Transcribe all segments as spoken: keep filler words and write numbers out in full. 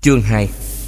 Chương hai.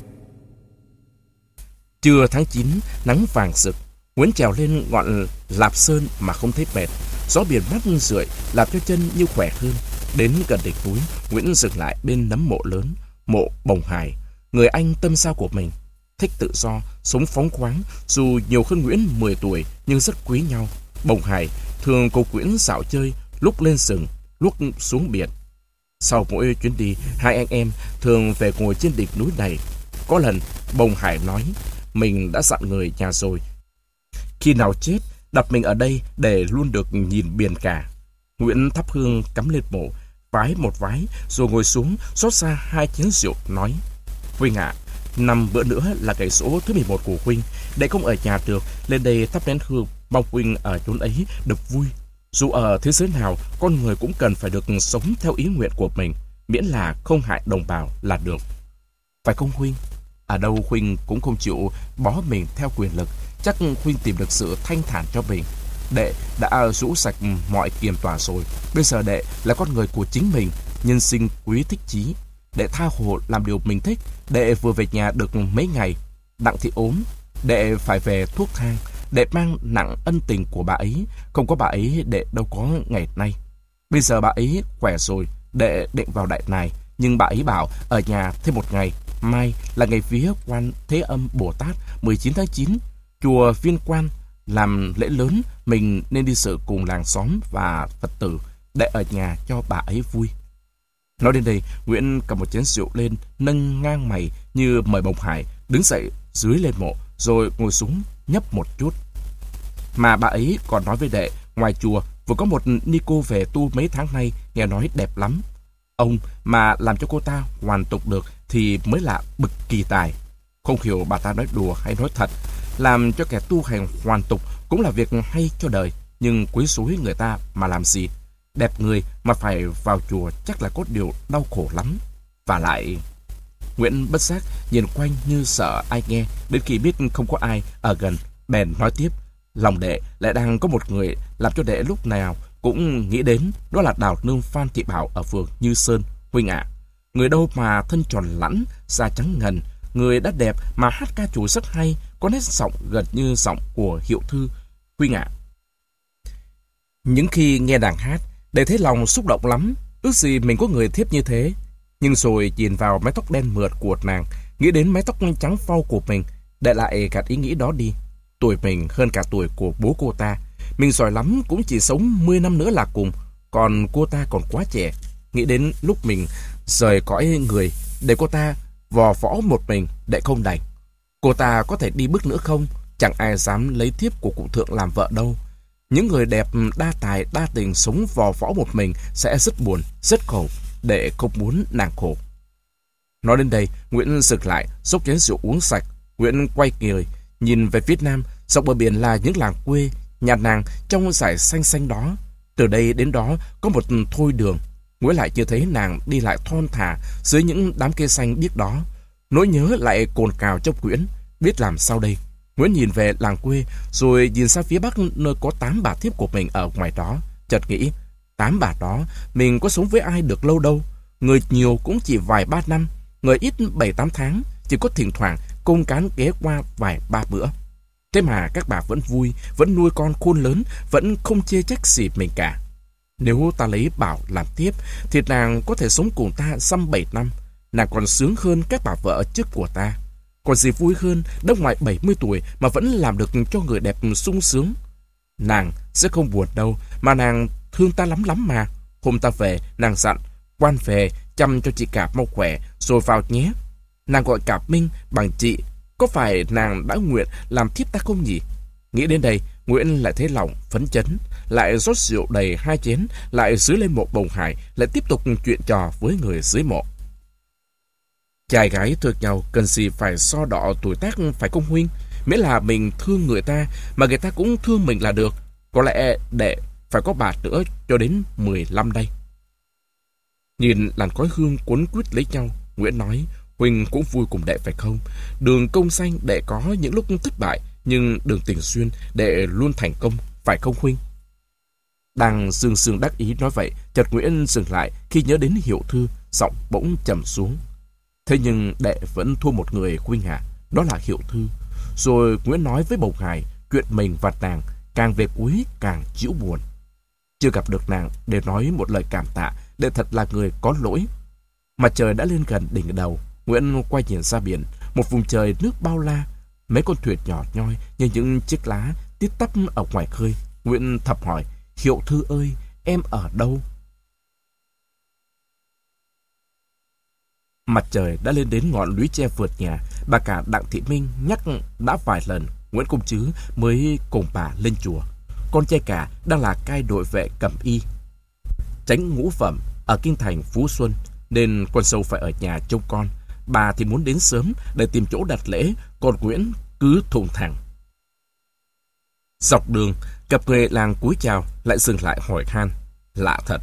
Trưa tháng chín, nắng vàng rực. Nguyễn trèo lên ngọn Lạp Sơn mà không thấy mệt. Gió biển mát rượi làm cho chân như khỏe hơn. Đến gần đỉnh núi, Nguyễn dừng lại bên nấm mộ lớn, mộ Bồng Hải, người anh tâm giao của mình. Thích tự do, sống phóng khoáng, dù nhiều hơn Nguyễn mười tuổi nhưng rất quý nhau. Bồng Hải thường cùng Nguyễn dạo chơi, lúc lên rừng, lúc xuống biển. Sau mỗi chuyến đi, hai anh em thường về ngồi trên đỉnh núi này. Có lần, Bồng Hải nói, mình đã dặn người nhà rồi, khi nào chết, đặt mình ở đây để luôn được nhìn biển cả. Nguyễn thắp hương cắm lên mộ, vái một vái, rồi ngồi xuống, rót ra hai chén rượu, nói, Huynh ạ, à, năm bữa nữa là ngày số thứ mười một của Huynh, để không ở nhà được, lên đây thắp nén hương, mong Huynh ở chốn ấy được vui. Dù ở thế giới nào, con người cũng cần phải được sống theo ý nguyện của mình, miễn là không hại đồng bào là được. Phải không Huynh? Ở đâu Huynh cũng không chịu bó mình theo quyền lực, chắc Huynh tìm được sự thanh thản cho mình. Đệ đã rũ sạch mọi kiềm tỏa rồi, bây giờ đệ là con người của chính mình, nhân sinh quý thích chí. Đệ tha hồ làm điều mình thích. Đệ vừa về nhà được mấy ngày, Đặng Thị ốm, đệ phải về thuốc thang. Đệ mang nặng ân tình của bà ấy, không có bà ấy đệ đâu có ngày nay. Bây giờ bà ấy khỏe rồi, đệ định vào Đại Nài, nhưng bà ấy bảo ở nhà thêm một ngày. Mai là ngày vía Quan Thế Âm Bồ Tát, mười chín tháng chín, chùa Viên Quan làm lễ lớn, mình nên đi dự cùng làng xóm và Phật tử, để ở nhà cho bà ấy vui. Nói đến đây, Nguyễn cầm một chén rượu lên, nâng ngang mày như mời Bồng Hải đứng dậy dưới lên mộ, rồi ngồi xuống nhấp một chút. Mà bà ấy còn nói với đệ, ngoài chùa vừa có một ni cô về tu mấy tháng nay, nghe nói đẹp lắm. Ông mà làm cho cô ta hoàn tục được thì mới là bậc kỳ tài. Không hiểu bà ta nói đùa hay nói thật. Làm cho kẻ tu hành hoàn tục cũng là việc hay cho đời, nhưng quấy rối người ta mà làm gì? Đẹp người mà phải vào chùa chắc là có điều đau khổ lắm. Và lại... Nguyễn bất giác nhìn quanh như sợ ai nghe, đến khi biết không có ai ở gần, bèn nói tiếp. Lòng đệ lại đang có một người làm cho đệ lúc nào cũng nghĩ đến, đó là đào nương Phan Thị Bảo ở phường Như Sơn. Huynh ạ, à, người đâu mà thân tròn lẵn, da trắng ngần, người đã đẹp mà hát ca trù rất hay, có nét giọng gần như giọng của Hiệu Thư. Huynh ạ, à, những khi nghe nàng hát, đệ thấy lòng xúc động lắm, ước gì mình có người thiếp như thế. Nhưng rồi nhìn vào mái tóc đen mượt của nàng, nghĩ đến mái tóc trắng phau của mình, đệ lại gạt ý nghĩ đó đi. Tuổi mình hơn cả tuổi của bố cô ta, mình giỏi lắm cũng chỉ sống mười năm nữa là cùng, còn cô ta còn quá trẻ. Nghĩ đến lúc mình rời cõi người, để cô ta vò võ một mình, đệ không đành. Cô ta có thể đi bước nữa không? Chẳng ai dám lấy thiếp của cụ thượng làm vợ đâu. Những người đẹp đa tài đa tình sống vò võ một mình sẽ rất buồn, rất khổ, đệ không muốn nàng khổ. Nói đến đây, Nguyễn dừng lại, xốc chén rượu uống sạch. Nguyễn quay người, nhìn về phía nam, dọc bờ biển là những làng quê, nhà nàng trong dải xanh xanh đó. Từ đây đến đó có một thôi đường. Nguyễn lại chưa thấy nàng đi lại thon thả dưới những đám cây xanh biếc đó. Nỗi nhớ lại cồn cào trong Nguyễn, biết làm sao đây. Nguyễn nhìn về làng quê, rồi nhìn sang phía bắc nơi có tám bà thiếp của mình ở ngoài đó. Chợt nghĩ, tám bà đó mình có sống với ai được lâu đâu. Người nhiều cũng chỉ vài ba năm, người ít bảy tám tháng, chỉ có thỉnh thoảng công cán ghé qua vài ba bữa. Thế mà các bà vẫn vui, vẫn nuôi con khôn lớn, vẫn không chê trách gì mình cả. Nếu ta lấy Bảo làm tiếp, thì nàng có thể sống cùng ta dăm bảy năm. Nàng còn sướng hơn các bà vợ trước của ta. Còn gì vui hơn đã ngoài bảy mươi tuổi mà vẫn làm được cho người đẹp sung sướng. Nàng sẽ không buồn đâu, mà nàng thương ta lắm lắm mà. Hôm ta về, nàng dặn, Quan về chăm cho chị Cạp mau khỏe rồi vào nhé. Nàng gọi Cạp Minh bằng chị, có phải nàng đã nguyện làm thiếp ta không nhỉ? Nghĩ đến đây, Nguyễn lại thấy lòng phấn chấn, lại rót rượu đầy hai chén, lại dưới lên mộ Bồng Hải, lại tiếp tục chuyện trò với người dưới mộ. Trai gái thương nhau cần gì phải so đọ tuổi tác phải không huynh? Miễn là mình thương người ta mà người ta cũng thương mình là được. Có lẽ đệ phải có bà nữa cho đến mười lăm đây. Nhìn làn khói hương cuốn quýt lấy nhau, Nguyễn nói, huynh cũng vui cùng đệ phải không? Đường công danh đệ có những lúc thất bại, nhưng đường tình xuyên đệ luôn thành công, phải không huynh? Đang sương sương đắc ý nói vậy, chợt Nguyễn dừng lại khi nhớ đến Hiệu Thư, giọng bỗng trầm xuống. Thế nhưng đệ vẫn thua một người huynh hạ, đó là Hiệu Thư. Rồi Nguyễn nói với bầu ngài chuyện mình và nàng, càng về cuối càng chịu buồn. Chưa gặp được nàng để nói một lời cảm tạ, đệ thật là người có lỗi. Mặt trời đã lên gần đỉnh đầu, Nguyễn quay nhìn ra biển, một vùng trời nước bao la, mấy con thuyền nhỏ nhoi như những chiếc lá tít tắp ở ngoài khơi. Nguyễn thầm hỏi: Hiệu Thư ơi, em ở đâu? Mặt trời đã lên đến ngọn lũy tre vượt nhà. Bà cả Đặng Thị Minh nhắc đã vài lần Nguyễn Công Trứ mới cùng bà lên chùa. Con trai cả đang là cai đội vệ Cẩm Y, chánh ngũ phẩm ở kinh thành Phú Xuân, nên con dâu phải ở nhà trông con. Bà thì muốn đến sớm để tìm chỗ đặt lễ, còn Nguyễn cứ thùng thẳng. Dọc đường, cặp người làng cúi chào, lại dừng lại hỏi han. Lạ thật,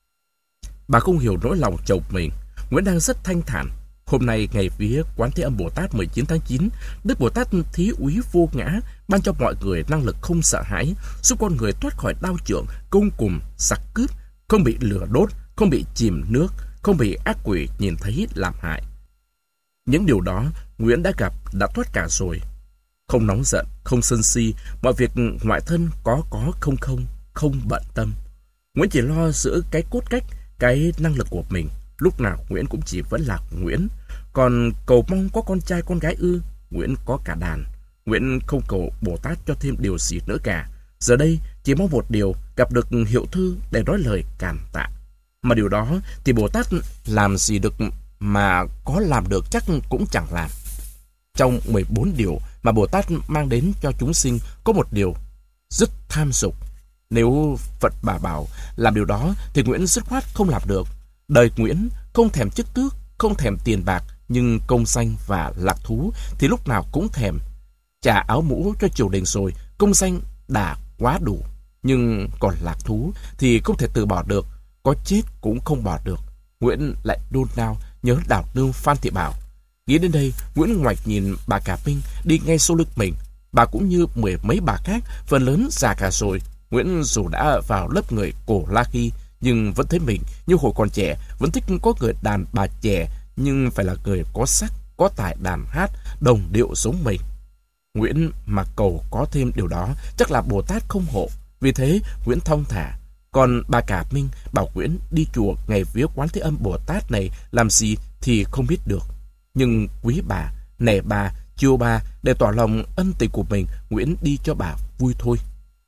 bà không hiểu nỗi lòng chồng mình. Nguyễn đang rất thanh thản. Hôm nay ngày vía Quán Thế Âm Bồ Tát mười chín tháng chín, Đức Bồ Tát thí úy vô ngã, ban cho mọi người năng lực không sợ hãi, giúp con người thoát khỏi đao chưởng, công cùm, giặc cướp, không bị lửa đốt, không bị chìm nước, không bị ác quỷ nhìn thấy làm hại. Những điều đó Nguyễn đã gặp, đã thoát cả rồi. Không nóng giận, không sân si, mọi việc ngoại thân có có không không, không bận tâm. Nguyễn chỉ lo giữ cái cốt cách, cái năng lực của mình. Lúc nào Nguyễn cũng chỉ vẫn là Nguyễn. Còn cầu mong có con trai con gái ư? Nguyễn có cả đàn. Nguyễn không cầu Bồ Tát cho thêm điều gì nữa cả. Giờ đây chỉ mong một điều, gặp được Hiệu Thư để nói lời cảm tạ. Mà điều đó thì Bồ Tát làm gì được, mà có làm được chắc cũng chẳng làm. Trong mười bốn điều mà Bồ Tát mang đến cho chúng sinh, có một điều rất tham dục. Nếu Phật bà bảo làm điều đó thì Nguyễn dứt khoát không làm được. Đời Nguyễn không thèm chức tước, không thèm tiền bạc, nhưng công danh và lạc thú thì lúc nào cũng thèm. Trả áo mũ cho triều đình rồi, công danh đã quá đủ, nhưng còn lạc thú thì không thể từ bỏ được, có chết cũng không bỏ được. Nguyễn lại đôn nao nhớ Đào Nương Phan Thị Bảo. Nghĩ đến đây, Nguyễn ngoảnh nhìn bà cả Minh đi ngay sau lưng mình. Bà cũng như mười mấy bà khác, phần lớn già cả rồi. Nguyễn dù đã vào lớp người cổ la khi, nhưng vẫn thấy mình như hồi còn trẻ, vẫn thích có người đàn bà trẻ, nhưng phải là người có sắc, có tài đàn hát, đồng điệu giống mình. Nguyễn mà cầu có thêm điều đó, chắc là Bồ Tát không hộ. Vì thế, Nguyễn thong thả. Còn bà cả Minh bảo Nguyễn đi chùa ngày vía Quán Thế Âm Bồ Tát này làm gì thì không biết được. Nhưng quý bà, nể bà, chiều bà, để tỏ lòng ân tình của mình, Nguyễn đi cho bà vui thôi.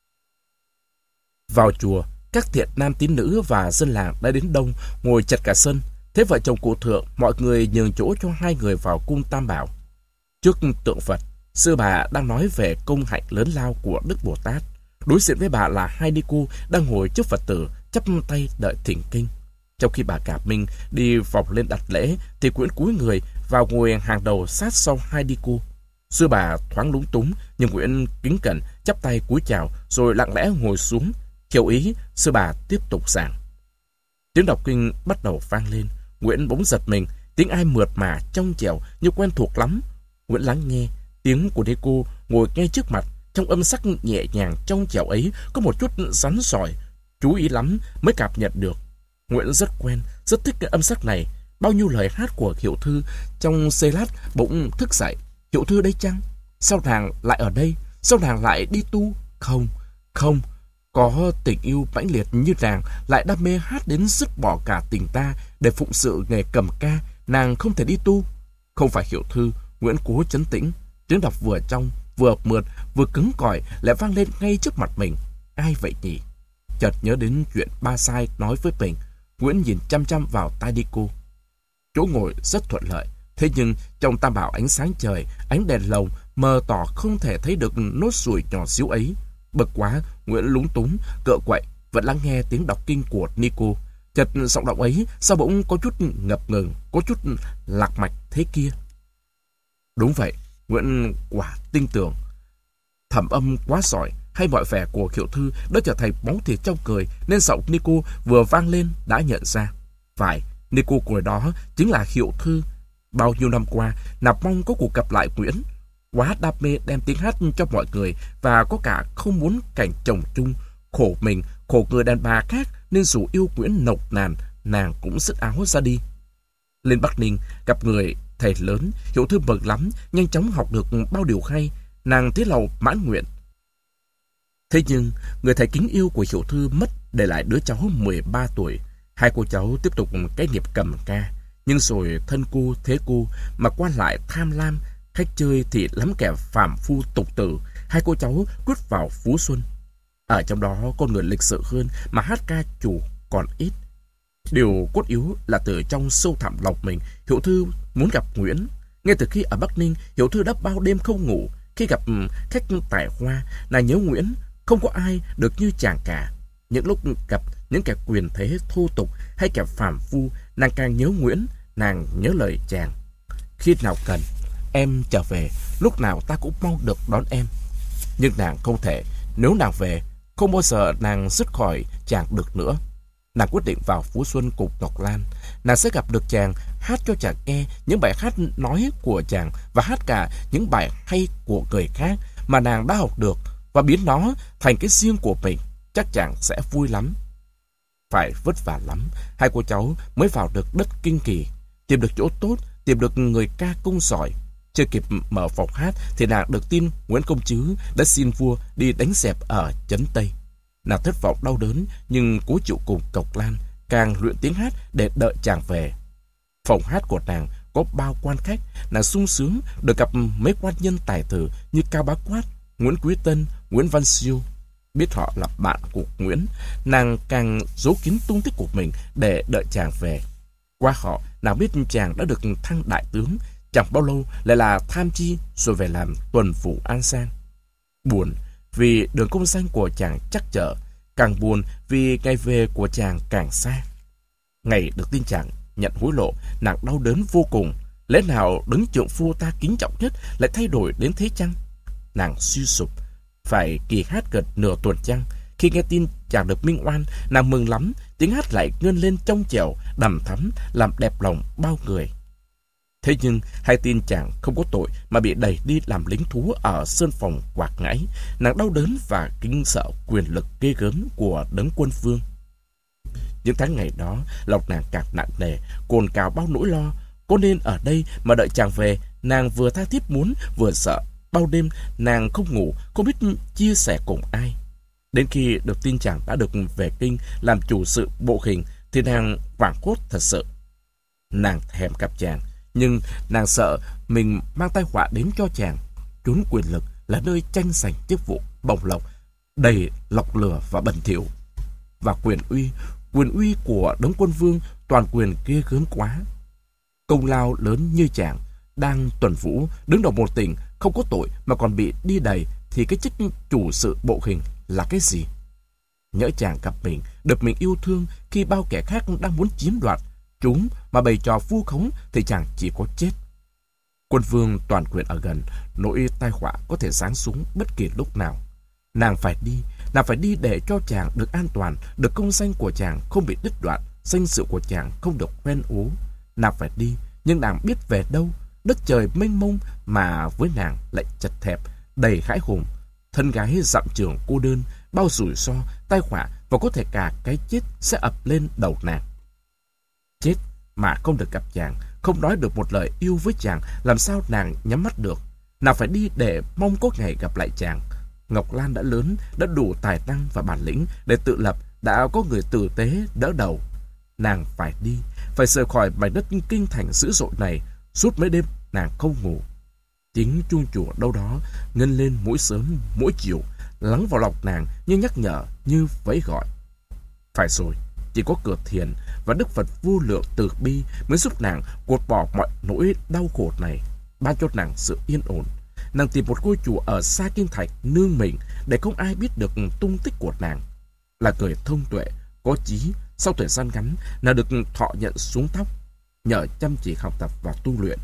Vào chùa, các thiện nam tín nữ và dân làng đã đến đông, ngồi chật cả sân. Thế vợ chồng cụ thượng, mọi người nhường chỗ cho hai người vào cung Tam Bảo. Trước tượng Phật, sư bà đang nói về công hạnh lớn lao của Đức Bồ Tát. Đối diện với bà là hai ni cô đang ngồi trước Phật tử, chắp tay đợi thỉnh kinh. Trong khi bà cả Minh đi vòng lên đặt lễ, thì Nguyễn cúi người vào ngồi hàng đầu sát sau hai ni cô. Sư bà thoáng lúng túng, nhưng Nguyễn kính cẩn chắp tay cúi chào, rồi lặng lẽ ngồi xuống. Hiểu ý, sư bà tiếp tục giảng. Tiếng đọc kinh bắt đầu vang lên. Nguyễn bỗng giật mình, tiếng ai mượt mà trong trẻo như quen thuộc lắm. Nguyễn lắng nghe, tiếng của ni cô ngồi ngay trước mặt. Trong âm sắc nhẹ nhàng trong trẻo ấy có một chút rắn sỏi. Chú ý lắm mới cảm nhận được. Nguyễn rất quen, rất thích cái âm sắc này. Bao nhiêu lời hát của Hiệu Thư trong giây lát bỗng thức dậy. Hiệu Thư đây chăng? Sao nàng lại ở đây? Sao nàng lại đi tu? Không, không. Có tình yêu mãnh liệt như nàng lại đam mê hát đến dứt bỏ cả tình ta để phụng sự nghề cầm ca, nàng không thể đi tu. Không phải Hiệu Thư. Nguyễn cố trấn tĩnh. Tiếng đọc vừa trong, vừa mượt, vừa cứng cỏi lại vang lên ngay trước mặt mình. Ai vậy nhỉ? Chợt nhớ đến chuyện ba sai nói với mình. Nguyễn nhìn chăm chăm vào tai đi cô. Chỗ ngồi rất thuận lợi, thế nhưng trong Tam Bảo ánh sáng trời, ánh đèn lồng mờ tỏ không thể thấy được nốt ruồi nhỏ xíu ấy. Bực quá, Nguyễn lúng túng, cựa quậy, vẫn lắng nghe tiếng đọc kinh của Nico. Chợt giọng đọc ấy sao bỗng có chút ngập ngừng, có chút lạc mạch thế kia. Đúng vậy, Nguyễn quả tin tưởng. Thẩm âm quá giỏi, hay mọi vẻ của Hiệu Thư đã trở thành máu thịt trong người, nên giọng Nico vừa vang lên đã nhận ra. Phải, Nico của đó chính là Hiệu Thư. Bao nhiêu năm qua, nạp mong có cuộc gặp lại Nguyễn. Quá đam mê đem tiếng hát cho mọi người, và có cả không muốn cảnh chồng chung. Khổ mình, khổ người đàn bà khác, nên dù yêu Nguyễn nộc nàn, nàng cũng dứt áo ra đi. Lên Bắc Ninh, gặp người thầy lớn, Hiểu Thư mừng lắm, nhanh chóng học được bao điều hay, nàng thế lầu mãn nguyện. Thế nhưng, người thầy kính yêu của Hiểu Thư mất, để lại đứa cháu mười ba tuổi. Hai cô cháu tiếp tục cái nghiệp cầm ca, nhưng rồi thân cu thế cu mà qua lại tham lam, khách chơi thì lắm kẻ phàm phu tục tử. Hai cô cháu quyết vào Phú Xuân. Ở trong đó con người lịch sự hơn mà hát ca chủ còn ít. Điều cốt yếu là từ trong sâu thẳm lòng mình, Hiểu Thư muốn gặp Nguyễn. Ngay từ khi ở Bắc Ninh, Hiểu Thư đã bao đêm không ngủ. Khi gặp khách tài hoa, nàng nhớ Nguyễn, không có ai được như chàng cả. Những lúc gặp những kẻ quyền thế thô tục hay kẻ phàm phu, nàng càng nhớ Nguyễn, nàng nhớ lời chàng. Khi nào cần, em trở về, lúc nào ta cũng mong được đón em. Nhưng nàng không thể, nếu nàng về, không bao giờ nàng dứt khỏi chàng được nữa. Nàng quyết định vào Phú Xuân cùng Ngọc Lan. Nàng sẽ gặp được chàng, hát cho chàng nghe những bài hát nói của chàng và hát cả những bài hay của người khác mà nàng đã học được và biến nó thành cái riêng của mình. Chắc chàng sẽ vui lắm. Phải vất vả lắm, hai cô cháu mới vào được đất Kinh Kỳ, tìm được chỗ tốt, tìm được người ca công giỏi. Chưa kịp mở phòng hát thì nàng được tin Nguyễn Công Trứ đã xin vua đi đánh dẹp ở Trấn Tây. Nàng thất vọng đau đớn nhưng cố chịu cùng Ngọc Lan, càng luyện tiếng hát để đợi chàng về. Phòng hát của nàng có bao quan khách, nàng sung sướng được gặp mấy quan nhân tài tử như Cao Bá Quát, Nguyễn Quý Tân, Nguyễn Văn Siêu. Biết họ là bạn của Nguyễn, nàng càng giấu kín tung tích của mình để đợi chàng về. Qua họ, nàng biết chàng đã được thăng đại tướng, chẳng bao lâu lại là tham chi rồi về làm tuần phủ An Giang. Buồn vì đường công danh của chàng trắc trở, càng buồn vì ngày về của chàng càng xa. Ngày được tin chàng nhận hối lộ, nàng đau đớn vô cùng. Lẽ nào đứng trượng phu ta kính trọng nhất lại thay đổi đến thế chăng? Nàng suy sụp. Phải kỳ hát gần nửa tuần trăng, khi nghe tin chàng được minh oan, nàng mừng lắm, tiếng hát lại ngân lên trong trẻo, đằm thắm, làm đẹp lòng bao người. Thế nhưng hay tin chàng không có tội mà bị đẩy đi làm lính thú ở sơn phòng Quảng Ngãi, nàng đau đớn và kinh sợ quyền lực ghê gớm của Đấng Quân Vương. Những tháng ngày đó, lòng nàng càng nặng nề, cồn cào bao nỗi lo. Có nên ở đây mà đợi chàng về? Nàng vừa tha thiết muốn, vừa sợ. Bao đêm nàng không ngủ, không biết chia sẻ cùng ai. Đến khi được tin chàng đã được về Kinh làm chủ sự bộ hình thì nàng hoảng hốt thật sự. Nàng thèm gặp chàng, nhưng nàng sợ mình mang tai họa đến cho chàng. Chốn quyền lực là nơi tranh giành chức vụ bồng lộc, đầy lọc lừa và bẩn thỉu. Và quyền uy, quyền uy của Đấng Quân Vương toàn quyền ghê gớm quá. Công lao lớn như chàng đang tuần vũ đứng đầu một tỉnh, không có tội mà còn bị đi đầy, thì cái chức chủ sự bộ hình là cái gì? Nhỡ chàng gặp mình, được mình yêu thương khi bao kẻ khác đang muốn chiếm đoạt chúng mà bày trò vu khống, thì chàng chỉ có chết. Quân vương toàn quyền ở gần, nỗi tai họa có thể giáng xuống bất kỳ lúc nào. Nàng phải đi, nàng phải đi để cho chàng được an toàn, được công danh của chàng không bị đứt đoạn, danh dự của chàng không được hoen ố. Nàng phải đi, nhưng nàng biết về đâu? Đất trời mênh mông mà với nàng lại chật hẹp, đầy hãi hùng. Thân gái dặm trường cô đơn, bao rủi ro, tai họa và có thể cả cái chết sẽ ập lên đầu nàng. Chết mà không được gặp chàng, không nói được một lời yêu với chàng, làm sao nàng nhắm mắt được? Nàng phải đi để mong có ngày gặp lại chàng. Ngọc Lan đã lớn, đã đủ tài năng và bản lĩnh để tự lập, đã có người tử tế đỡ đầu. Nàng phải đi, phải rời khỏi mảnh đất kinh thành dữ dội này. Suốt mấy đêm nàng không ngủ. Tiếng chuông chùa đâu đó ngân lên mỗi sớm mỗi chiều, lắng vào lòng nàng như nhắc nhở, như vẫy gọi. Phải rồi, chỉ có cửa thiền và Đức Phật vô lượng từ bi mới giúp nàng gột bỏ mọi nỗi đau khổ này, ban cho nàng sự yên ổn. Nàng tìm một ngôi chùa ở xa kinh thành nương mình để không ai biết được tung tích của nàng. Là người thông tuệ, có trí, sau thời gian ngắn nàng được thọ nhận xuống thóc, nhờ chăm chỉ học tập và tu luyện.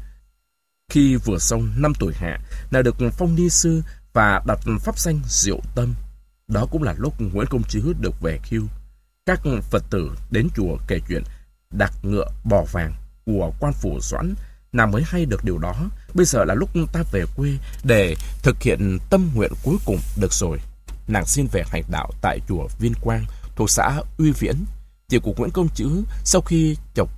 Khi vừa xong năm tuổi hạ, nàng được phong ni sư và đặt pháp danh Diệu Tâm. Đó cũng là lúc Nguyễn Công Trứ được về hưu. Các Phật tử đến chùa kể chuyện đặt ngựa bò vàng của quan phủ Doãn. Nàng mới hay được điều đó. Bây giờ là lúc ta về quê để thực hiện tâm nguyện cuối cùng được rồi. Nàng xin về hành đạo tại chùa Viên Quang thuộc xã Uy Viễn. Chị của Nguyễn Công Trứ sau khi chồng mất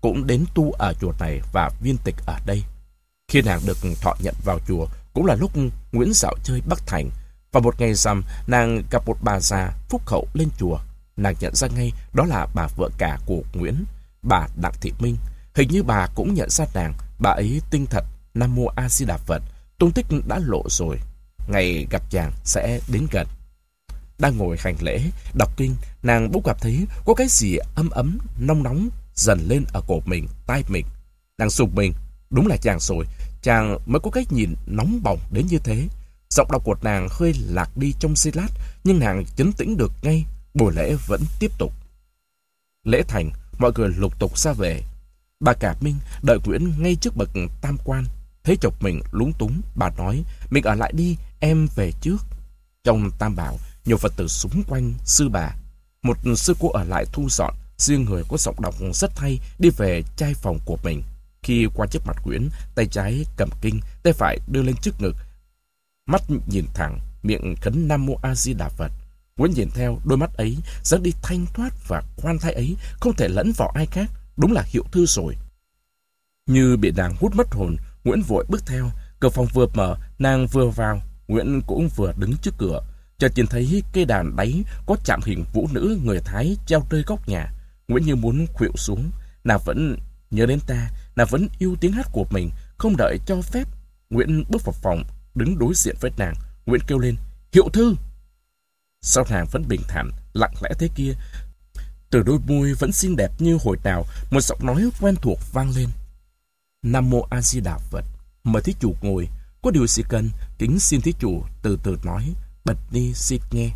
cũng đến tu ở chùa này và viên tịch ở đây. Khi nàng được thọ nhận vào chùa cũng là lúc Nguyễn dạo chơi Bắc Thành. Và một ngày rằm, nàng gặp một bà già phúc hậu lên chùa. Nàng nhận ra ngay đó là bà vợ cả của Nguyễn, bà Đặng Thị Minh. Hình như bà cũng nhận ra nàng. Bà ấy tinh thật, Nam Mô A Di Đà Phật, tung tích đã lộ rồi. Ngày gặp chàng sẽ đến gần. Đang ngồi hành lễ, đọc kinh, nàng bỗng cảm thấy có cái gì ấm ấm, nóng nóng dần lên ở cổ mình, tai mình. Nàng sụp mình, đúng là chàng rồi, chàng mới có cái nhìn nóng bỏng đến như thế. Giọng đọc của nàng hơi lạc đi trong giây lát, nhưng nàng trấn tĩnh được ngay. Buổi lễ vẫn tiếp tục. Lễ thành, mọi người lục tục ra về. Bà Cả Minh đợi Nguyễn ngay trước bậc tam quan. Thấy chồng mình lúng túng, bà nói: "Mình ở lại đi, em về trước." Trong tam bảo, nhiều Phật tử xung quanh sư bà. Một sư cô ở lại thu dọn, riêng người có giọng đọc rất hay đi về trai phòng của mình. Khi qua trước mặt Nguyễn, tay trái cầm kinh, tay phải đưa lên trước ngực, mắt nhìn thẳng, miệng khấn Nam Mô A Di Đà Phật. Nguyễn nhìn theo, đôi mắt ấy dáng đi thanh thoát và khoan thai ấy không thể lẫn vào ai khác, đúng là Hiệu Thư rồi. Như bị nàng hút mất hồn, Nguyễn vội bước theo. Cửa phòng vừa mở, nàng vừa vào, Nguyễn cũng vừa đứng trước cửa. Chợt nhìn thấy cây đàn đáy có chạm hình vũ nữ người Thái treo nơi góc nhà. Nguyễn như muốn khuỵu xuống. Nàng vẫn nhớ đến ta, nàng vẫn yêu tiếng hát của mình. Không đợi cho phép, Nguyễn bước vào phòng, đứng đối diện với nàng. Nguyễn kêu lên: "Hiệu Thư!" Sao nàng vẫn bình thản, lặng lẽ thế kia. Từ đôi môi vẫn xinh đẹp như hồi nào, một giọng nói quen thuộc vang lên: "Nam Mô A Di Đà Phật." Mời thí chủ ngồi, có điều gì cần, kính xin thí chủ từ từ nói, bần ni xin nghe.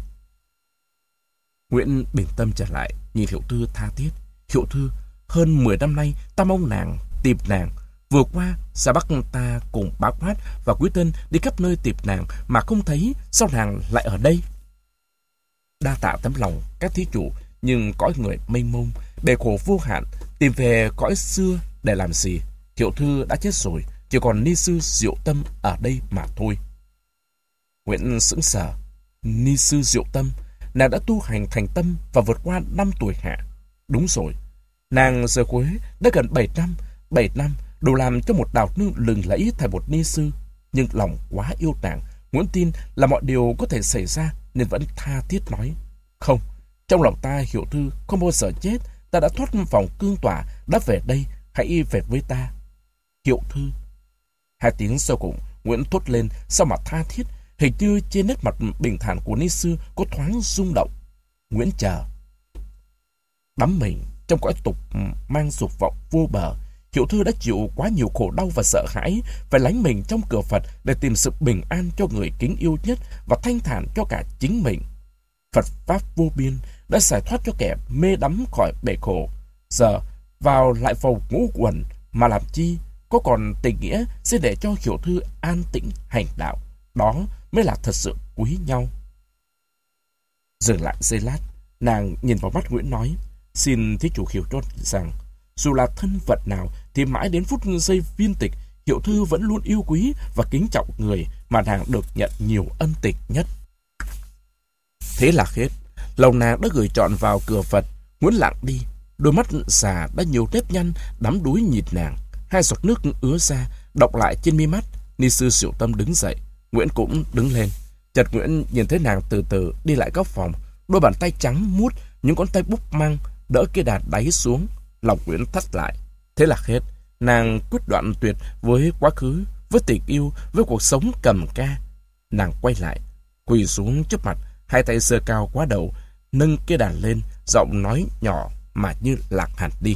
Nguyễn bình tâm trở lại, nhìn Hiệu Thư tha thiết. "Hiệu Thư, hơn mười năm nay ta mong nàng, tìm nàng. Vừa qua xa Bắc ta cùng Bá Quát và Quý Tân đi khắp nơi tìm nàng mà không thấy, sao nàng lại ở đây?" "Đa tạ tấm lòng các thí chủ, nhưng cõi người mênh mông, bề khổ vô hạn, tìm về cõi xưa để làm gì? Hiệu Thư đã chết rồi, chỉ còn ni sư Diệu Tâm ở đây mà thôi." Nguyễn sững sờ. Ni sư Diệu Tâm, nàng đã tu hành thành tâm và vượt qua năm tuổi hạ. Đúng rồi, nàng giờ cuối đã gần bảy năm, bảy năm đủ làm cho một đào nương lừng lẫy thành một ni sư. Nhưng lòng quá yêu nàng, Nguyễn tin là mọi điều có thể xảy ra nên vẫn tha thiết nói: "Không, trong lòng ta Hiệu Thư không bao giờ chết, ta đã thoát vòng cương tỏa, đã về đây, hãy về với ta." "Hiệu Thư." Hai tiếng sau cùng, Nguyễn thốt lên sao mà tha thiết, hình như trên nét mặt bình thản của ni sư có thoáng rung động. Nguyễn chờ. Đắm mình trong cõi tục mang dục vọng vô bờ, Hiệu Thư đã chịu quá nhiều khổ đau và sợ hãi, phải lánh mình trong cửa Phật để tìm sự bình an cho người kính yêu nhất và thanh thản cho cả chính mình. Phật pháp vô biên đã giải thoát cho kẻ mê đắm khỏi bể khổ. Giờ vào lại vào ngũ quẩn mà làm chi? Có còn tình nghĩa sẽ để cho Hiệu Thư an tĩnh hành đạo. Đó mới là thật sự quý nhau. Dừng lại giây lát, nàng nhìn vào mắt Nguyễn nói: "Xin thí chủ hiểu cho rằng, dù là thân phận nào thì mãi đến phút giây viên tịch, Hiệu Thư vẫn luôn yêu quý và kính trọng người mà nàng được nhận nhiều ân tình nhất." Thế là hết. Lòng nàng đã gửi trọn vào cửa Phật. Nguyễn lặng đi, đôi mắt già đã nhiều nếp nhăn đắm đuối nhìn nàng. Hai giọt nước ứa ra, đọng lại trên mi mắt. Ni sư Diệu Tâm đứng dậy, Nguyễn cũng đứng lên. Chợt Nguyễn nhìn thấy nàng từ từ đi lại góc phòng, đôi bàn tay trắng muốt, những ngón tay búp măng đỡ cây đàn đáy xuống. Lòng Nguyễn thắt lại. Thế là hết. Nàng quyết đoạn tuyệt với quá khứ, với tình yêu, với cuộc sống cầm ca. Nàng quay lại, quỳ xuống trước mặt, hai tay giơ cao quá đầu, nâng cây đàn lên, giọng nói nhỏ mà như lạc hẳn đi: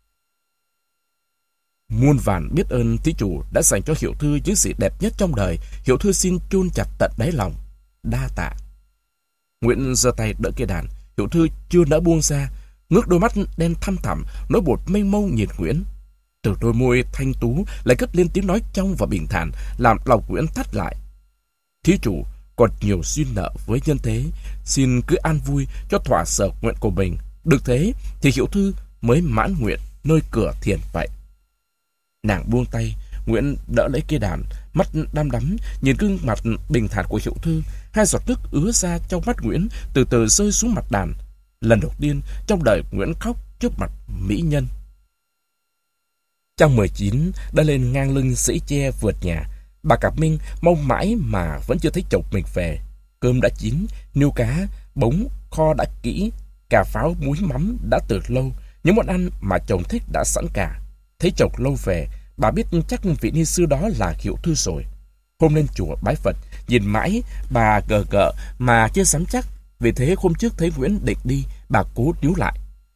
"Muôn vàn biết ơn thí chủ đã dành cho Hiệu Thư những gì đẹp nhất trong đời. Hiệu Thư xin chôn chặt tận đáy lòng. Đa tạ." Nguyễn giơ tay đỡ cây đàn. Hiệu Thư chưa nỡ buông ra, ngước đôi mắt đen thăm thẳm, nỗi bột mênh mông nhìn Nguyễn. Từ đôi môi thanh tú lại cất lên tiếng nói trong và bình thản, làm lòng Nguyễn thắt lại: "Thí chủ còn nhiều duyên nợ với nhân thế, xin cứ an vui cho thỏa sở nguyện của mình. Được thế thì Hiệu Thư mới mãn nguyện nơi cửa thiền vậy." Nàng buông tay, Nguyễn đỡ lấy cây đàn, mắt đăm đắm nhìn gương mặt bình thản của Hiệu Thư. Hai giọt nước ứa ra trong mắt Nguyễn, từ từ rơi xuống mặt đàn. Lần đầu tiên trong đời Nguyễn khóc trước mặt mỹ nhân. Trang mười chín đã lên ngang lưng sĩ tre vượt nhà. Bà Cẩm Minh mong mãi mà vẫn chưa thấy chồng mình về. Cơm đã chín, niêu cá, bống, kho đã kỹ, cà pháo muối mắm đã từ lâu. Những món ăn mà chồng thích đã sẵn cả. Thấy chồng lâu về, bà biết chắc vị ni sư đó là Hiệu Thư rồi. Hôm lên chùa bái Phật, nhìn mãi bà gờ gợ mà chưa dám chắc. Vì thế hôm trước thấy Nguyễn định đi, bà cố níu lại.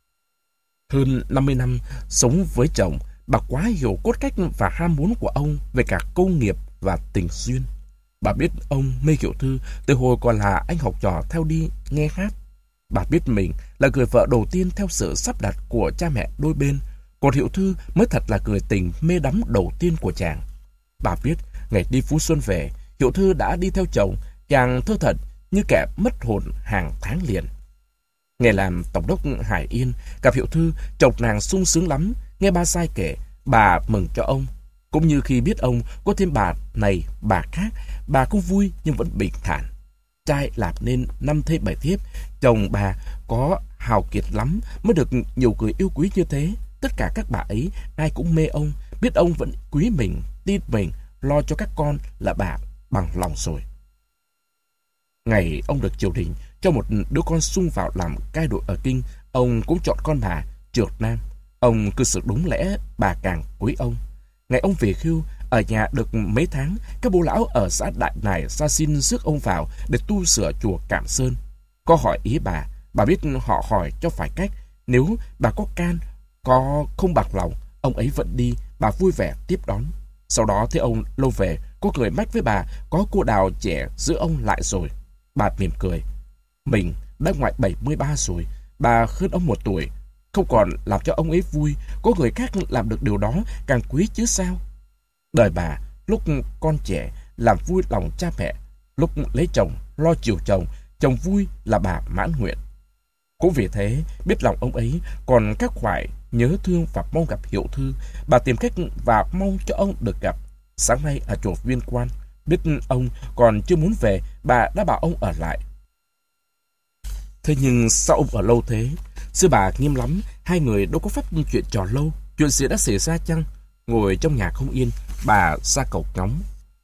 Hơn năm mươi năm sống với chồng, bà quá hiểu cốt cách và ham muốn của ông về cả công nghiệp và tình duyên. Bà biết ông mê Hiệu Thư từ hồi còn là anh học trò theo đi nghe hát. Bà biết mình là người vợ đầu tiên theo sự sắp đặt của cha mẹ đôi bên, còn Hiệu Thư mới thật là người tình mê đắm đầu tiên của chàng. Bà biết ngày đi Phú Xuân về, Hiệu Thư đã đi theo chồng, chàng thơ thẩn như kẻ mất hồn hàng tháng liền. Ngày làm tổng đốc Hải Yên, gặp Hiệu Thư, chồng nàng sung sướng lắm. Nghe ba sai kể, bà mừng cho ông. Cũng như khi biết ông có thêm bà này, bà khác, bà cũng vui nhưng vẫn bình thản. Trai làm nên năm thê bảy thiếp, chồng bà có hào kiệt lắm mới được nhiều người yêu quý như thế. Tất cả các bà ấy ai cũng mê ông, biết ông vẫn quý mình, tin mình, lo cho các con là bà bằng lòng rồi. Ngày ông được triều đình cho một đứa con sung vào làm cai đội ở Kinh, ông cũng chọn con bà Trược Nam. Ông cư xử đúng lẽ, bà càng quý ông. Ngày ông về hưu, ở nhà được mấy tháng, các bố lão ở xã Đại Nải ra xin rước ông vào để tu sửa chùa Cảm Sơn. Có hỏi ý bà, bà biết họ hỏi cho phải cách. Nếu bà có can, có không bạc lòng, ông ấy vẫn đi, bà vui vẻ tiếp đón. Sau đó thấy ông lâu về, có người mách với bà có cô Đào trẻ giữ ông lại rồi. Bà mỉm cười. Mình đã ngoài bảy mươi ba rồi, bà hơn ông một tuổi. Không còn làm cho ông ấy vui, có người khác làm được điều đó càng quý chứ sao. Đời bà, lúc con trẻ làm vui lòng cha mẹ, lúc lấy chồng lo chiều chồng, chồng vui là bà mãn nguyện. Cũng vì thế, biết lòng ông ấy, còn các khoải nhớ thương và mong gặp Hiệu Thư, bà tìm cách và mong cho ông được gặp. Sáng nay ở chùa Viên Quan, biết ông còn chưa muốn về, bà đã bảo ông ở lại. Thế nhưng sao ông ở lâu thế? Sư bà nghiêm lắm, hai người đâu có phép chuyện trò lâu. Chuyện gì đã xảy ra chăng? Ngồi trong nhà không yên, bà ra cầu ngóng.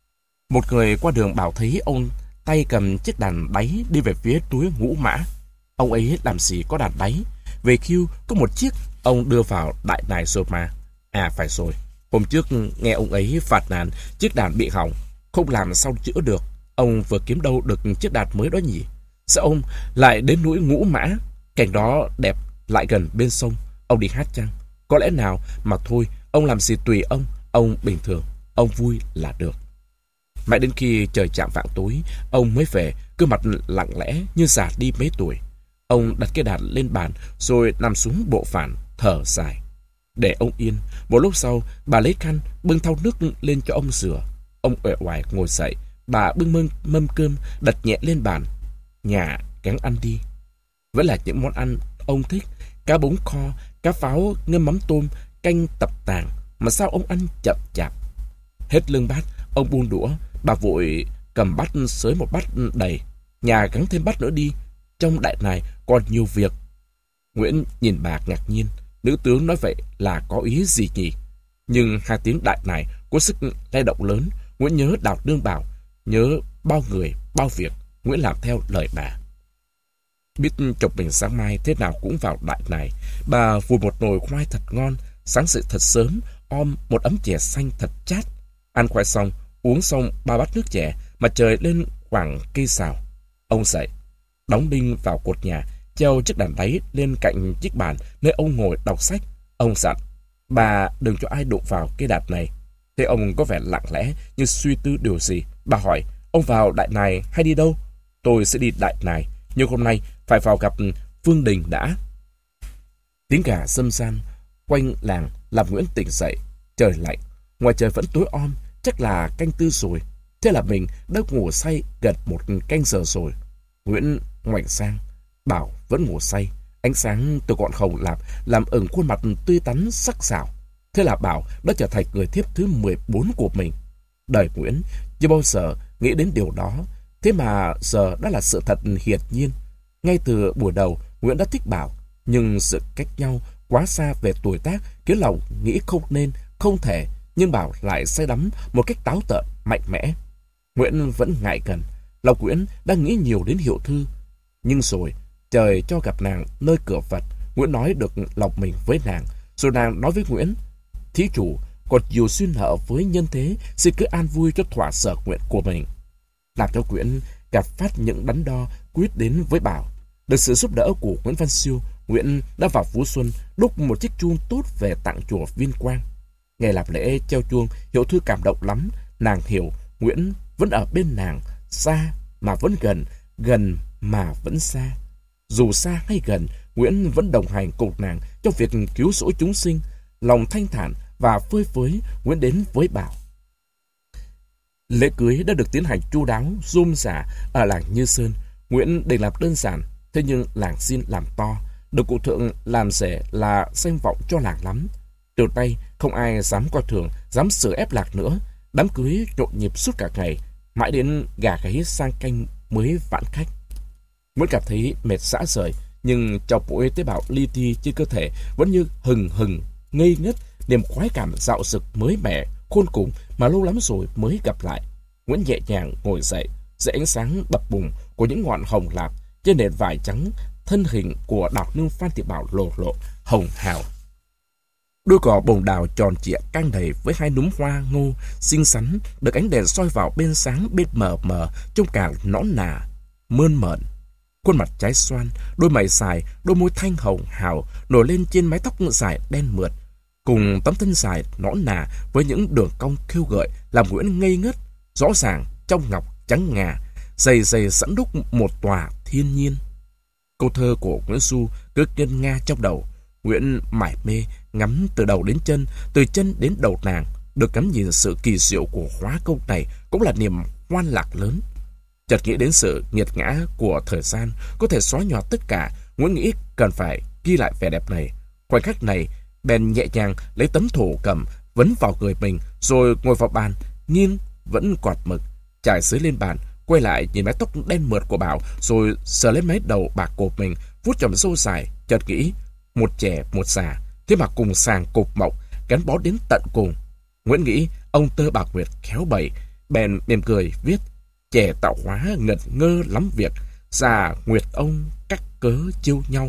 Một người qua đường bảo thấy ông tay cầm chiếc đàn đáy đi về phía núi Ngũ Mã. Ông ấy làm gì có đàn đáy? Về kêu có một chiếc ông đưa vào Đại Nải rồi mà. À phải rồi, hôm trước nghe ông ấy phạt nàn chiếc đàn bị hỏng, không làm sao chữa được. Ông vừa kiếm đâu được chiếc đàn mới đó nhỉ? Sao ông lại đến núi Ngũ Mã? Cảnh đó đẹp, lại gần bên sông. Ông đi hát chăng? Có lẽ nào mà thôi, ông làm gì tùy ông. Ông bình thường, ông vui là được. Mãi đến khi trời chạng vạng tối, ông mới về, cứ mặt lặng lẽ như già đi mấy tuổi. Ông đặt cái đàn lên bàn rồi nằm xuống bộ phản, thở dài. Để ông yên, một lúc sau, bà lấy khăn bưng thau nước lên cho ông rửa. Ông uể oải ngồi dậy, bà bưng mâm, mâm cơm đặt nhẹ lên bàn. Nhà gắng ăn đi. Vẫn là những món ăn ông thích, cá bống kho, cá pháo ngâm mắm tôm, canh tập tàng, mà sao ông ăn chậm chạp. Hết lưng bát, ông buông đũa, bà vội cầm bát xới một bát đầy. Nhà gắng thêm bát nữa đi, trong Đại này còn nhiều việc. Nguyễn nhìn bà ngạc nhiên, nữ tướng nói vậy là có ý gì nhỉ? Nhưng hai tiếng Đại này có sức lay động lớn. Nguyễn nhớ Đào Nương bảo, nhớ bao người, bao việc. Nguyễn làm theo lời bà. Biết chồng mình sáng mai thế nào cũng vào Đại này, bà vùi một nồi khoai thật ngon, sáng dậy thật sớm, om một ấm chè xanh thật chát. Ăn khoai xong, uống xong ba bát nước chè, mặt trời lên khoảng cây xào. Ông dậy, đóng đinh vào cột nhà, treo chiếc đàn đáy lên cạnh chiếc bàn nơi ông ngồi đọc sách. Ông dặn, bà đừng cho ai đụng vào cái đàn này. Thế ông có vẻ lặng lẽ như suy tư điều gì. Bà hỏi, ông vào Đại này hay đi đâu? Tôi sẽ đi Đại này, nhưng hôm nay phải vào gặp Phương Đình đã. Tiếng gà râm ran quanh làng làm Nguyễn tỉnh dậy. Trời lạnh, ngoài trời vẫn tối om, chắc là canh tư rồi. Thế là mình đã ngủ say gần một canh giờ rồi. Nguyễn ngoảnh sang, bảo vẫn ngủ say. Ánh sáng từ ngọn hồng lạp làm ửng khuôn mặt tươi tắn sắc sảo. Thế là Bảo đã trở thành người thiếp thứ mười bốn của mình. Đời Nguyễn chưa bao giờ nghĩ đến điều đó, thế mà giờ đã là sự thật hiển nhiên. Ngay từ buổi đầu, Nguyễn đã thích Bảo, nhưng sự cách nhau quá xa về tuổi tác khiến lòng nghĩ không nên, không thể, nhưng Bảo lại say đắm một cách táo tợn, mạnh mẽ. Nguyễn vẫn ngại gần, lòng Nguyễn đang nghĩ nhiều đến Hiệu Thư. Nhưng rồi, trời cho gặp nàng nơi cửa Phật, Nguyễn nói được lòng mình với nàng. Rồi nàng nói với Nguyễn: Thí chủ còn nhiều duyên nợ với nhân thế, xin cứ an vui cho thỏa sở nguyện của mình. Làm cho Nguyễn gặp phát những đắn đo quyết đến với Bảo. Được sự giúp đỡ của Nguyễn Văn Siêu, Nguyễn đã vào Phú Xuân đúc một chiếc chuông tốt về tặng chùa Viên Quang. Ngày làm lễ treo chuông, Hiệu Thư cảm động lắm. Nàng hiểu Nguyễn vẫn ở bên nàng, xa mà vẫn gần, gần mà vẫn xa. Dù xa hay gần, Nguyễn vẫn đồng hành cùng nàng trong việc cứu rỗi chúng sinh. Lòng thanh thản và phơi phới, Nguyễn đến với Bảo. Lễ cưới đã được tiến hành chu đáo, rôm rả ở làng Như Sơn. Nguyễn định làm đơn giản, thế nhưng làng xin làm to. Được cụ thượng làm rể là danh vọng cho làng lắm. Từ nay không ai dám coi thường, dám sửa ép lạc nữa. Đám cưới nhộn nhịp suốt cả ngày, mãi đến gà gáy sang canh mới vãn khách. Nguyễn cảm thấy mệt rã rời, nhưng trong mỗi tế bào li ti trên cơ thể vẫn như hừng hừng, ngây ngất, niềm khoái cảm dạo dực mới mẻ, khôn cùng mà lâu lắm rồi mới gặp lại. Nguyễn nhẹ nhàng ngồi dậy, dưới ánh sáng bập bùng của những ngọn hồng lạp trên nền vải trắng, thân hình của đào nương Phan Thị Bảo lộ lộ hồng hào. Đôi cỏ bồng đào tròn trịa căng đầy với hai núm hoa ngô xinh xắn, được ánh đèn soi vào bên sáng bên mờ mờ, trông càng nõn nà, mơn mởn. Khuôn mặt trái xoan, đôi mày dài, đôi môi thanh hồng hào nổi lên trên mái tóc dài đen mượt, cùng tấm thân dài nõn nà với những đường cong khêu gợi làm Nguyễn ngây ngất. Rõ ràng trong ngọc trắng ngà, dày dày sẵn đúc một tòa thiên nhiên. Câu thơ của Nguyễn Du cứ ngân nga trong đầu. Nguyễn mải mê ngắm từ đầu đến chân, từ chân đến đầu nàng. Được ngắm nhìn sự kỳ diệu của hóa câu này cũng là niềm hoan lạc lớn. Chợt nghĩ đến sự nghiệt ngã của thời gian có thể xóa nhòa tất cả, Nguyễn nghĩ cần phải ghi lại vẻ đẹp này. Khoảnh khắc này, bèn nhẹ nhàng lấy tấm thổ cầm vấn vào người mình, rồi ngồi vào bàn, nghiêng vẫn quạt mực, trải dưới lên bàn, quay lại nhìn mái tóc đen mượt của Bảo, rồi sờ lấy mái đầu bạc của mình, vuốt chòm râu dài. Chợt nghĩ, một trẻ một già, thế mà cùng sàng cục mộng, gắn bó đến tận cùng. Nguyễn nghĩ ông Tơ Bạc Nguyệt khéo bày, bèn mỉm cười viết: trẻ tạo hóa ngẩn ngơ lắm việc, già Nguyệt ông cắt cớ chiêu nhau.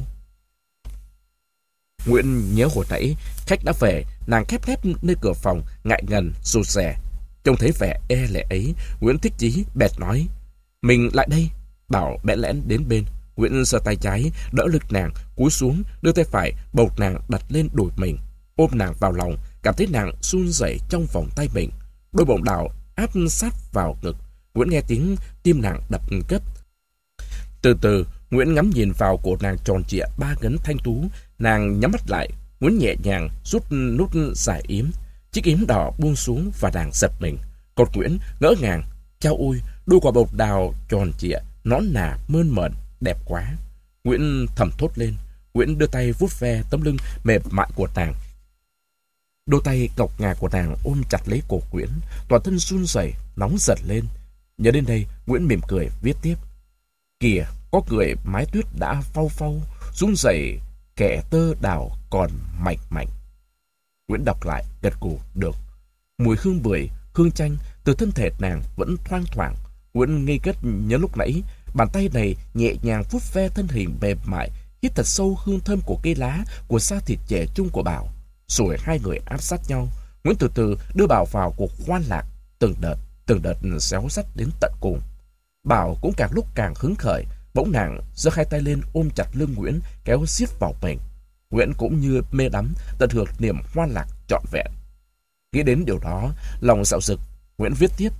Nguyễn nhớ hồi nãy khách đã về, nàng khép nép nơi cửa phòng, ngại ngần rụt rè. Trông thấy vẻ e lệ ấy, Nguyễn thích chí bèn nói: mình lại đây. Bảo bẽn lẽn đến bên. Nguyễn giơ tay trái đỡ lực nàng, cúi xuống đưa tay phải bầu nàng đặt lên đùi mình, ôm nàng vào lòng, cảm thấy nàng run rẩy trong vòng tay mình. Đôi bồng đào áp sát vào ngực. Nguyễn nghe tiếng tim nàng đập gấp. Từ từ, Nguyễn ngắm nhìn vào cổ nàng tròn trịa ba ngấn thanh tú. Nàng nhắm mắt lại. Nguyễn nhẹ nhàng rút nút giải yếm. Chiếc yếm đỏ buông xuống và nàng giật mình. Còn Nguyễn ngỡ ngàng: chao ôi, đôi quả bồng đào tròn trịa, nõn nà mơn mởn, đẹp quá. Nguyễn thầm thốt lên. Nguyễn đưa tay vuốt ve tấm lưng mềm mại của nàng. Đôi tay ngọc ngà của nàng ôm chặt lấy cổ Nguyễn, toàn thân run rẩy, nóng giật lên. Nhớ đến đây, Nguyễn mỉm cười viết tiếp: kìa, có người mái tuyết đã phau phau, run rẩy kẻ tơ đào còn mạnh mạnh. Nguyễn đọc lại, gật gù được. Mùi hương bưởi, hương chanh từ thân thể nàng vẫn thoang thoảng. Nguyễn ngây ngất nhớ lúc nãy, bàn tay này nhẹ nhàng vuốt ve thân hình mềm mại, hít thật sâu hương thơm của cây lá, của da thịt trẻ trung của Bảo. Rồi hai người áp sát nhau. Nguyễn từ từ đưa Bảo vào cuộc hoan lạc, từng đợt, từng đợt réo rắt đến tận cùng. Bảo cũng càng lúc càng hứng khởi. Bỗng nàng giơ hai tay lên ôm chặt lưng Nguyễn, kéo xiết vào mình. Nguyễn cũng như mê đắm, tận hưởng niềm hoan lạc trọn vẹn. Nghĩ đến điều đó, lòng dạo dực, Nguyễn viết tiếp: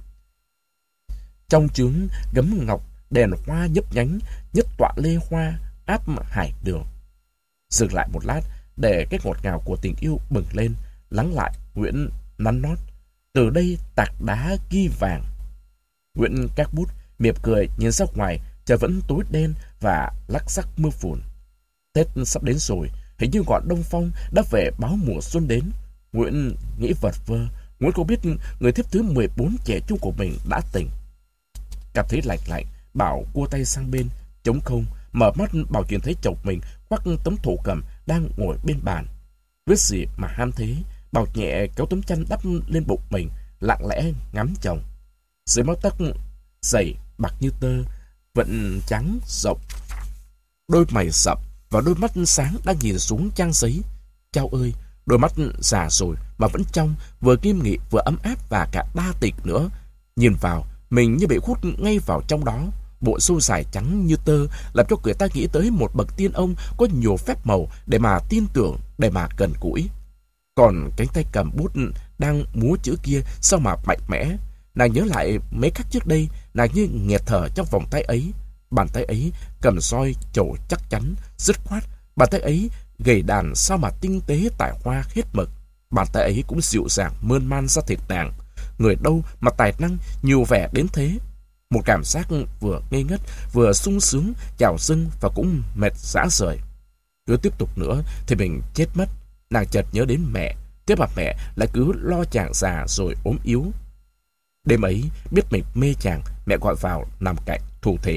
trong trướng gấm ngọc, đèn hoa nhấp nhánh, nhất tọa lê hoa áp hải đường. Dừng lại một lát để cái ngọt ngào của tình yêu bừng lên. Lắng lại, Nguyễn nắn nót: từ đây tạc đá ghi vàng. Nguyễn các bút, mỉm cười nhìn ra ngoài. Trời vẫn tối đen và lắc xắc mưa phùn. Tết sắp đến rồi, hình như ngọn đông phong đã về báo mùa xuân đến. Nguyễn nghĩ vật vơ. Nguyễn không biết người thiếp thứ mười bốn trẻ trung của mình đã tỉnh. Cảm thấy lạnh lạnh, Bảo cua tay sang bên, trống không. Mở mắt, Bảo nhìn thấy chồng mình khoác tấm thổ cầm đang ngồi bên bàn. Biết gì mà ham thế, Bảo nhẹ kéo tấm chăn đắp lên bụng mình, lặng lẽ ngắm chồng. Dưới mái tóc dày bạc như tơ, vẫn trắng rộng, đôi mày sậm và đôi mắt sáng đang nhìn xuống trang giấy. Chao ơi, đôi mắt già rồi mà vẫn trong, vừa nghiêm nghị vừa ấm áp và cả đa tịch nữa. Nhìn vào, mình như bị hút ngay vào trong đó. Bộ xô dài trắng như tơ làm cho người ta nghĩ tới một bậc tiên ông có nhiều phép màu để mà tin tưởng, để mà gần gũi. Còn cánh tay cầm bút đang múa chữ kia sao mà mạnh mẽ. Nàng nhớ lại mấy khắc trước đây, nàng như nghẹt thở trong vòng tay ấy. Bàn tay ấy cầm roi trổ chắc chắn, dứt khoát. Bàn tay ấy gầy đàn sao mà tinh tế tài hoa hết mực. Bàn tay ấy cũng dịu dàng mơn man ra thịt nàng. Người đâu mà tài năng nhiều vẻ đến thế. Một cảm giác vừa ngây ngất, vừa sung sướng, trào dâng và cũng mệt rã rời. Cứ tiếp tục nữa thì mình chết mất. Nàng chợt nhớ đến mẹ, thế mà mẹ lại cứ lo chàng già rồi ốm yếu. Đêm ấy, biết mình mê chàng, mẹ gọi vào nằm cạnh thủ thề.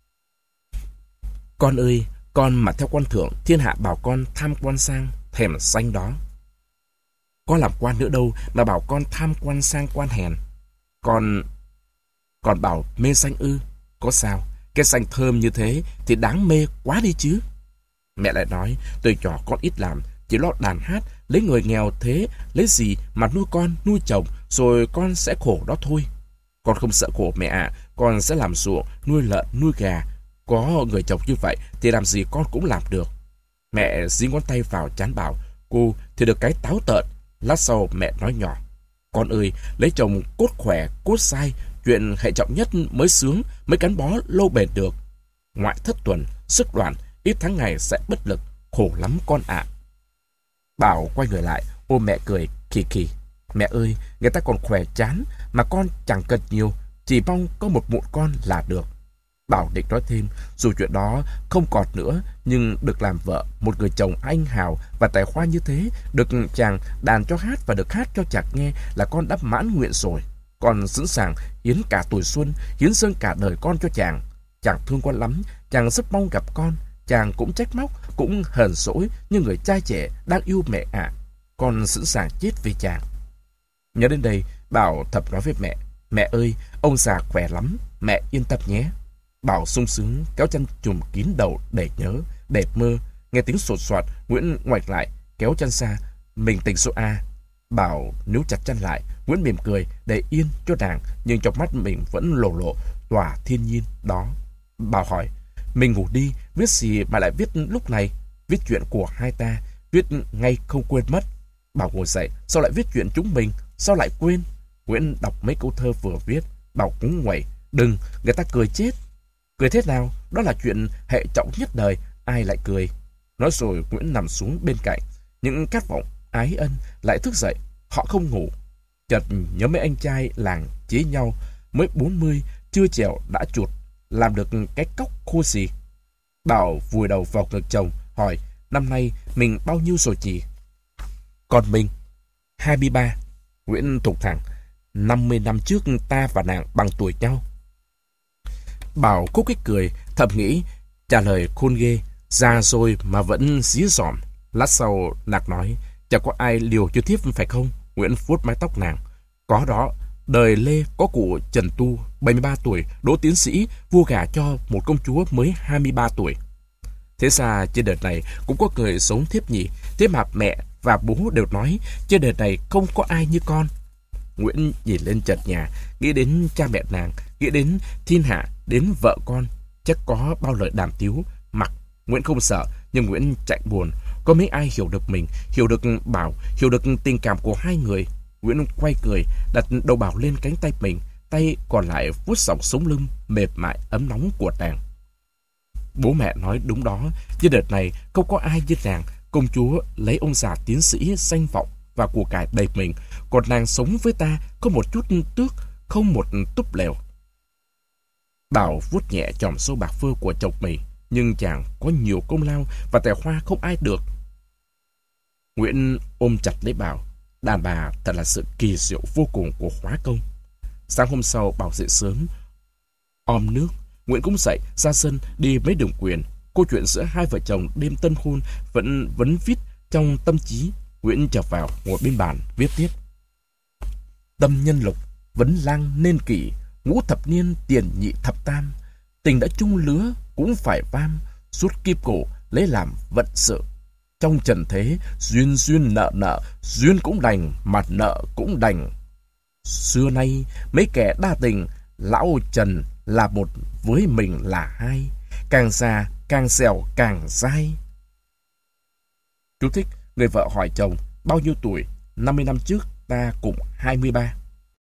Con ơi, con mà theo quan thượng, thiên hạ bảo con tham quan sang, thèm xanh đó. Con làm quan nữa đâu mà bảo con tham quan sang quan hèn. Con... Còn bảo mê xanh ư? Có sao? Cái xanh thơm như thế thì đáng mê quá đi chứ. Mẹ lại nói, từ nhỏ con ít làm, chỉ lo đàn hát, lấy người nghèo thế, lấy gì mà nuôi con, nuôi chồng, rồi con sẽ khổ đó thôi. Con không sợ khổ mẹ ạ, à, con sẽ làm ruộng, nuôi lợn, nuôi gà. Có người chồng như vậy thì làm gì con cũng làm được. Mẹ dí ngón tay vào trán bảo, cô thì được cái táo tợn. Lát sau mẹ nói nhỏ, con ơi, lấy chồng cốt khỏe, cốt sai, chuyện hệ trọng nhất mới sướng, mới gắn bó lâu bền được. Ngoại thất tuần, sức đoàn, ít tháng ngày sẽ bất lực, khổ lắm con ạ. À. Bảo quay người lại, ôm mẹ cười, khì khì. Mẹ ơi, người ta còn khỏe chán, mà con chẳng cần nhiều, chỉ mong có một mụn con là được. Bảo định nói thêm, dù chuyện đó không còn nữa, nhưng được làm vợ một người chồng anh hào và tài hoa như thế, được chàng đàn cho hát và được hát cho chàng nghe là con đã mãn nguyện rồi. Con sẵn sàng hiến cả tuổi xuân, hiến dâng cả đời con cho chàng. Chàng thương con lắm, chàng rất mong gặp con. Chàng cũng trách móc, cũng hờn dỗi như người trai trẻ đang yêu mẹ ạ. À. Con sẵn sàng chết vì chàng. Nhớ đến đây, Bảo thầm nói với mẹ, mẹ ơi, ông già khỏe lắm, mẹ yên tâm nhé. Bảo sung sướng kéo chăn trùm kín đầu để nhớ, để mơ. Nghe tiếng sột soạt, Nguyễn ngoảnh lại, kéo chăn xa. Mình tỉnh số A. Bảo níu chặt chăn lại, Nguyễn mỉm cười để yên cho nàng, nhưng trong mắt mình vẫn lộ lộ tỏa thiên nhiên đó. Bảo hỏi, mình ngủ đi, viết gì mà lại viết lúc này? Viết chuyện của hai ta, viết ngay không quên mất. Bảo ngồi dậy, sao lại viết chuyện chúng mình, sao lại quên? Nguyễn đọc mấy câu thơ vừa viết. Bảo cúng nguẩy, đừng, người ta cười chết. Cười thế nào? Đó là chuyện hệ trọng nhất đời, ai lại cười? Nói rồi Nguyễn nằm xuống bên cạnh. Những khát vọng ái ân lại thức dậy. Họ không ngủ. Chợt nhớ mấy anh trai làng chế nhau, mới bốn mươi, chưa trèo đã chuột, làm được cái cóc khô gì. Bảo vùi đầu vào ngực chồng, hỏi, năm nay mình bao nhiêu rồi chị? Còn mình, hai mươi ba. Nguyễn thục thẳng, năm mươi năm trước ta và nàng bằng tuổi nhau. Bảo khúc khích cười, thầm nghĩ, trả lời khôn ghê, già rồi mà vẫn dí dỏm. Lát sau nàng nói, chẳng có ai liều cho thiếp phải không? Nguyễn vuốt mái tóc nàng. Có đó, đời Lê có cụ Trần Tu, bảy mươi ba tuổi, đỗ tiến sĩ, vua gả cho một công chúa mới hai mươi ba tuổi. Thế ra trên đời này cũng có người sống thiếp nhỉ? Thế mà mẹ và bố đều nói trên đời này không có ai như con. Nguyễn nhìn lên trần nhà, nghĩ đến cha mẹ nàng, nghĩ đến thiên hạ, đến vợ con, chắc có bao lời đàm tiếu. Mặc Nguyễn không sợ, nhưng Nguyễn chạy buồn. Có mấy ai hiểu được mình, hiểu được Bảo, hiểu được tình cảm của hai người. Nguyễn quay cười, đặt đầu Bảo lên cánh tay mình, tay còn lại vuốt dọc sống lưng mềm mại ấm nóng của nàng. Bố mẹ nói đúng đó, trên đợt này không có ai như nàng. Công chúa lấy ông già tiến sĩ danh vọng và của cải đầy mình, còn nàng sống với ta có một chút tước, không một túp lều. Bảo vuốt nhẹ chòm sâu bạc phơ của chồng mình, nhưng chàng có nhiều công lao và tài hoa không ai được. Nguyễn ôm chặt lấy Bảo. Đàn bà thật là sự kỳ diệu vô cùng của hóa công. Sáng hôm sau Bảo dậy sớm, om nước. Nguyễn cũng dậy ra sân đi mấy đường quyền. Câu chuyện giữa hai vợ chồng đêm tân hôn vẫn vấn vít trong tâm trí. Nguyễn chợp vào ngồi bên bàn viết tiếp. Tâm nhân lục, vấn lang nên kỷ, ngũ thập niên tiền nhị thập tam. Tình đã chung lứa cũng phải vam, suốt kiếp cổ lấy làm vận sự. Trong trần thế, duyên duyên nợ nợ, duyên cũng đành mà nợ cũng đành. Xưa nay, mấy kẻ đa tình, lão Trần là một với mình là hai. Càng già, càng dẻo, càng dai. Chú thích, người vợ hỏi chồng, bao nhiêu tuổi? năm mươi năm trước, ta cùng hai mươi ba.